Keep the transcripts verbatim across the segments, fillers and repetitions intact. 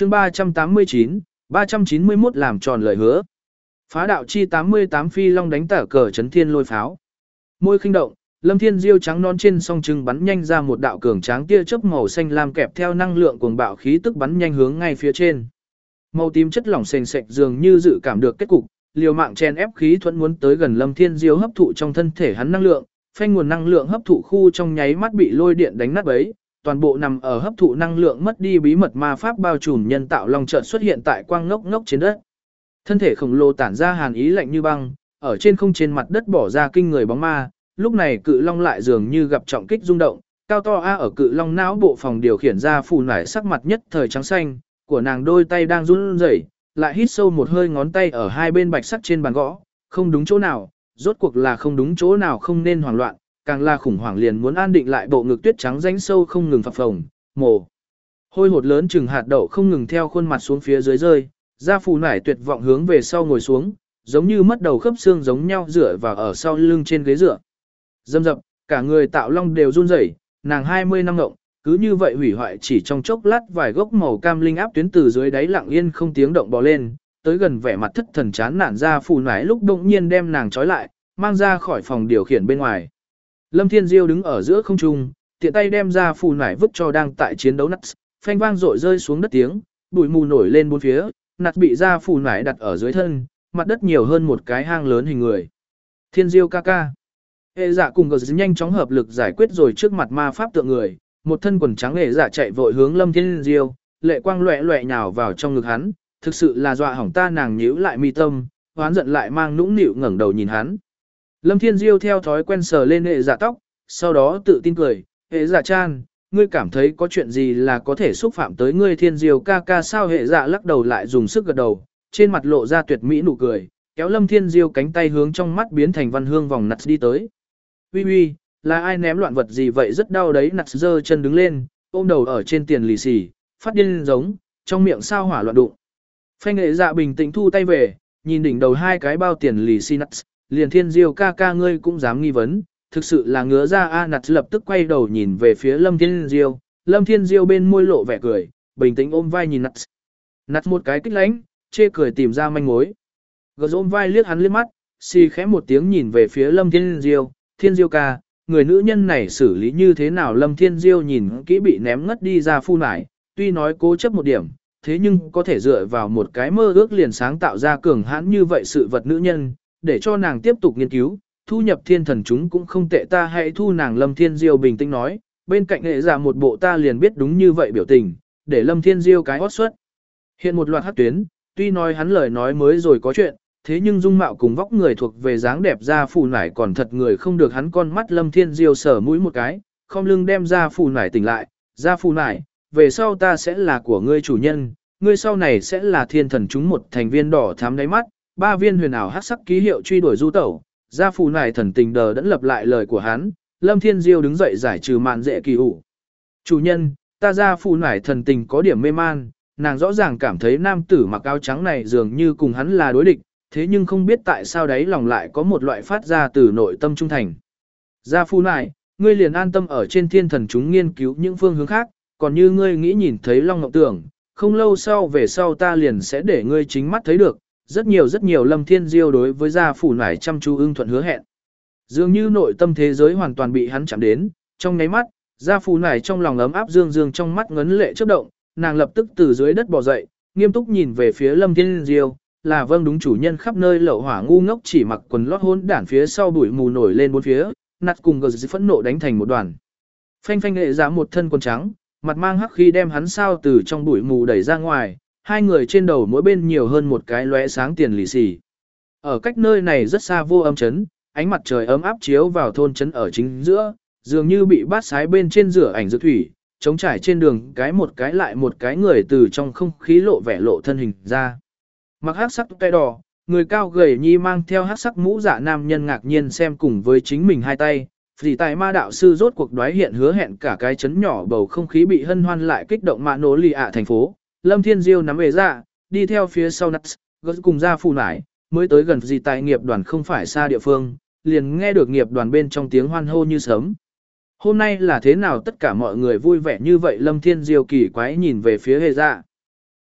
chương ba trăm tám mươi chín, ba trăm chín mươi mốt làm tròn lời hứa. Phá đạo chi tám mươi tám phi long đánh tả cờ chấn thiên lôi pháo. Môi khinh động, Lâm Thiên Diêu trắng non trên song trưng bắn nhanh ra một đạo cường tráng tia chớp màu xanh lam kẹp theo năng lượng cuồng bạo khí tức bắn nhanh hướng ngay phía trên. Màu tím chất lỏng sền sệt dường như dự cảm được kết cục, liều mạng chen ép khí thuẫn muốn tới gần Lâm Thiên Diêu hấp thụ trong thân thể hắn năng lượng, phanh nguồn năng lượng hấp thụ khu trong nháy mắt bị lôi điện đánh nát bấy, toàn bộ nằm ở hấp thụ năng lượng mất đi bí mật ma pháp bao trùm nhân tạo long chợt xuất hiện tại quang ngốc ngốc trên đất. Thân thể khổng lồ tản ra hàn ý lạnh như băng, ở trên không trên mặt đất bỏ ra kinh người bóng ma, lúc này cự long lại dường như gặp trọng kích rung động, cao to a ở cự long não bộ phòng điều khiển ra phù nải sắc mặt nhất thời trắng xanh, của nàng đôi tay đang run rẩy, lại hít sâu một hơi ngón tay ở hai bên bạch sắc trên bàn gõ, không đúng chỗ nào, rốt cuộc là không đúng chỗ nào không nên hoảng loạn, càng là khủng hoảng liền muốn an định lại bộ ngực tuyết trắng rãnh sâu không ngừng phập phồng, mồ hôi hột lớn chừng hạt đậu không ngừng theo khuôn mặt xuống phía dưới rơi, da phù nải tuyệt vọng hướng về sau ngồi xuống, giống như mất đầu khớp xương giống nhau dựa vào ở sau lưng trên ghế dựa. Dâm dập, cả người tạo long đều run rẩy, nàng hai mươi năm ngộng, cứ như vậy hủy hoại chỉ trong chốc lát vài gốc màu cam linh áp tuyến từ dưới đáy lặng yên không tiếng động bò lên, tới gần vẻ mặt thất thần chán nản ra phù nải lúc động nhiên đem nàng trói lại, mang ra khỏi phòng điều khiển bên ngoài. Lâm Thiên Diêu đứng ở giữa không trung, tiện tay đem ra phù nải vứt cho đang tại chiến đấu Nuts, phanh vang rội rơi xuống đất tiếng, bụi mù nổi lên bốn phía, Nuts bị ra phù nải đặt ở dưới thân, mặt đất nhiều hơn một cái hang lớn hình người. Thiên Diêu ca ca. Hệ dạ cùng gờ nhanh chóng hợp lực giải quyết rồi trước mặt ma pháp tượng người, một thân quần trắng hệ dạ chạy vội hướng Lâm Thiên Diêu, lệ quang loẹ loẹ nhào vào trong ngực hắn, thực sự là dọa hỏng ta, nàng nhíu lại mi tâm, hoán giận lại mang nũng nịu ngẩng đầu nhìn hắn. Lâm Thiên Diêu theo thói quen sờ lên hệ dạ tóc, sau đó tự tin cười, hệ dạ chan, ngươi cảm thấy có chuyện gì là có thể xúc phạm tới ngươi Thiên Diêu ca ca sao? Hệ dạ lắc đầu lại dùng sức gật đầu, trên mặt lộ ra tuyệt mỹ nụ cười, kéo Lâm Thiên Diêu cánh tay hướng trong mắt biến thành văn hương vòng nặt đi tới. Uy uy, là ai ném loạn vật gì vậy, rất đau đấy. Nặt giơ chân đứng lên, ôm đầu ở trên tiền lì xì, phát điên giống, trong miệng sao hỏa loạn đụng. Phanh hệ dạ bình tĩnh thu tay về, nhìn đỉnh đầu hai cái bao tiền lì xì Nuts, liền Thiên Diêu ca ca ngươi cũng dám nghi vấn, thực sự là ngứa ra a. Nuts lập tức quay đầu nhìn về phía Lâm Thiên Diêu, Lâm Thiên Diêu bên môi lộ vẻ cười, bình tĩnh ôm vai nhìn Nuts. Nuts một cái kích lánh, chê cười tìm ra manh mối. Gờ ôm vai liếc hắn liếc mắt, xì khẽ một tiếng nhìn về phía Lâm Thiên Diêu, Thiên Diêu ca, người nữ nhân này xử lý như thế nào? Lâm Thiên Diêu nhìn kỹ bị ném ngất đi ra phu nải, tuy nói cố chấp một điểm, thế nhưng có thể dựa vào một cái mơ ước liền sáng tạo ra cường hãn như vậy sự vật nữ nhân, để cho nàng tiếp tục nghiên cứu, thu nhập thiên thần chúng cũng không tệ, ta hãy thu nàng. Lâm Thiên Diêu bình tĩnh nói, bên cạnh hệ giả một bộ ta liền biết đúng như vậy biểu tình, để Lâm Thiên Diêu cái hót xuất. Hiện một loạt hắc tuyến, tuy nói hắn lời nói mới rồi có chuyện, thế nhưng dung mạo cùng vóc người thuộc về dáng đẹp ra phù nải còn thật người không được hắn con mắt. Lâm Thiên Diêu sờ mũi một cái, không lưng đem ra phù nải tỉnh lại, ra phù nải, về sau ta sẽ là của ngươi chủ nhân, ngươi sau này sẽ là thiên thần chúng một thành viên đỏ thắm đáy mắt, ba viên huyền ảo hắc sắc ký hiệu truy đuổi du tẩu, ra phù nải thần tình đờ đẫn lập lại lời của hắn. Lâm Thiên Diêu đứng dậy giải trừ màn dễ kỳ ủ. Chủ nhân, ta ra phù nải thần tình có điểm mê man, nàng rõ ràng cảm thấy nam tử mặc áo trắng này dường như cùng hắn là đối địch, thế nhưng không biết tại sao đấy lòng lại có một loại phát ra từ nội tâm trung thành. Gia phu nại, ngươi liền an tâm ở trên thiên thần chúng nghiên cứu những phương hướng khác, còn như ngươi nghĩ nhìn thấy Long Ngọc Tưởng, không lâu sau về sau ta liền sẽ để ngươi chính mắt thấy được, rất nhiều rất nhiều. Lâm Thiên Diêu đối với gia phủ nải chăm chú ưng thuận hứa hẹn. Dường như nội tâm thế giới hoàn toàn bị hắn chạm đến, trong nháy mắt, gia phủ nải trong lòng ấm áp dương dương trong mắt ngấn lệ chớp động, nàng lập tức từ dưới đất bò dậy, nghiêm túc nhìn về phía Lâm Thiên Diêu, là vâng đúng chủ nhân. Khắp nơi lậu hỏa ngu ngốc chỉ mặc quần lót hỗn đản phía sau bụi mù nổi lên bốn phía, nạt cùng gờ phẫn nộ đánh thành một đoàn. Phanh phanh nghệ giá một thân quần trắng, mặt mang hắc khí đem hắn sao từ trong bụi mù đẩy ra ngoài, hai người trên đầu mỗi bên nhiều hơn một cái lóe sáng tiền lì xì. Ở cách nơi này rất xa vô âm chấn, ánh mặt trời ấm áp chiếu vào thôn trấn ở chính giữa, dường như bị bát sái bên trên rửa ảnh dược thủy, trống trải trên đường cái một cái lại một cái người từ trong không khí lộ vẻ lộ thân hình ra. Mặc hắc sắc tay đỏ, người cao gầy nhi mang theo hắc sắc mũ dạ nam nhân ngạc nhiên xem cùng với chính mình hai tay. Vì tài ma đạo sư rốt cuộc đoái hiện hứa hẹn cả cái chấn nhỏ bầu không khí bị hân hoan lại kích động mạ nổ lì ạ thành phố. Lâm Thiên Diêu nắm về ra, đi theo phía sau Nuts, gớt cùng ra phù nải, mới tới gần gì tài nghiệp đoàn không phải xa địa phương, liền nghe được nghiệp đoàn bên trong tiếng hoan hô như sớm. Hôm nay là thế nào tất cả mọi người vui vẻ như vậy? Lâm Thiên Diêu kỳ quái nhìn về phía hề dạ.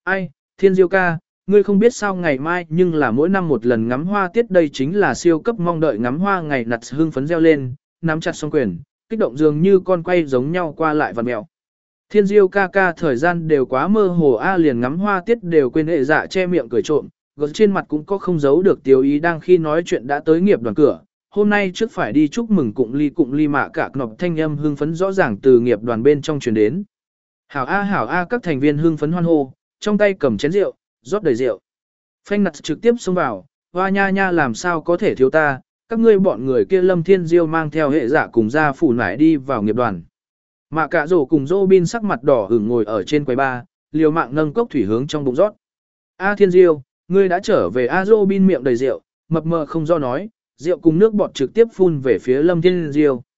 Ai, Thiên Diêu ca, ngươi không biết sao ngày mai nhưng là mỗi năm một lần ngắm hoa tiết, đây chính là siêu cấp mong đợi ngắm hoa ngày nặt hưng phấn reo lên, nắm chặt song quyền, kích động dường như con quay giống nhau qua lại vặn mèo. Thiên Diêu ca ca thời gian đều quá mơ hồ a, liền ngắm hoa tiết đều quên hệ dạ che miệng cười trộm, gật trên mặt cũng có không giấu được tiêu ý, đang khi nói chuyện đã tới nghiệp đoàn cửa. Hôm nay trước phải đi chúc mừng cụng ly cụng ly mạ cả nọc thanh âm hưng phấn rõ ràng từ nghiệp đoàn bên trong truyền đến. Hảo a hảo a, các thành viên hưng phấn hoan hô, trong tay cầm chén rượu, rót đầy rượu. Phanh nặt trực tiếp xông vào, hoa nha nha làm sao có thể thiếu ta, các ngươi bọn người kia Lâm Thiên Diêu mang theo hệ giả cùng ra phủ nải đi vào nghiệp đoàn. Mạ cả rổ cùng Robin sắc mặt đỏ ửng ngồi ở trên quầy bar, liều mạng nâng cốc thủy hướng trong bụng rót. A Thiên Diêu, ngươi đã trở về. A Robin miệng đầy rượu, mập mờ không do nói, rượu cùng nước bọt trực tiếp phun về phía Lâm Thiên Diêu.